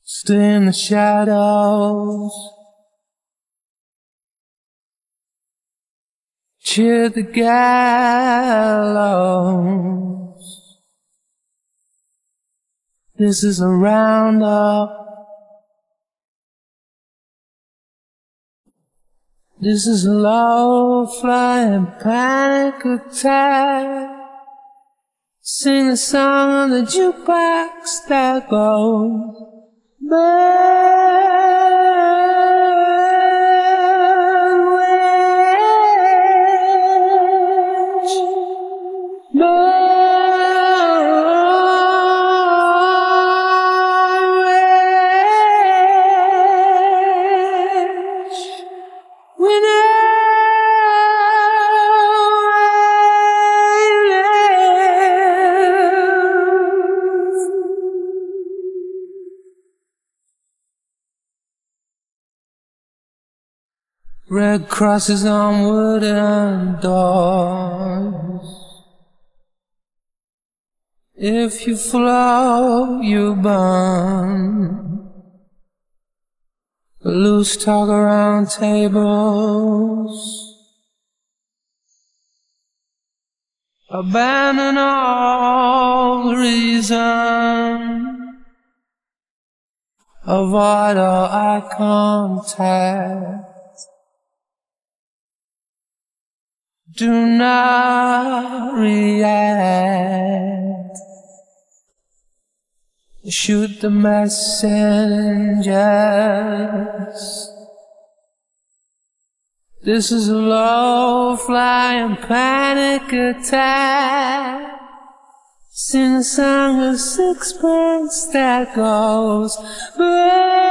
Stay in the shadows, cheer the gallows. This is a roundup. This is a low-flying panic attack. Sing a song on the jukebox that goes bird witch, bird witch. We know red crosses on wooden doors. If you flow, you burn. Loose talk around tables. Abandon all reason. Avoid all eye contact. Do not react. Shoot the messengers. This is a low-flying panic attack. Sing a song of sixpence that goes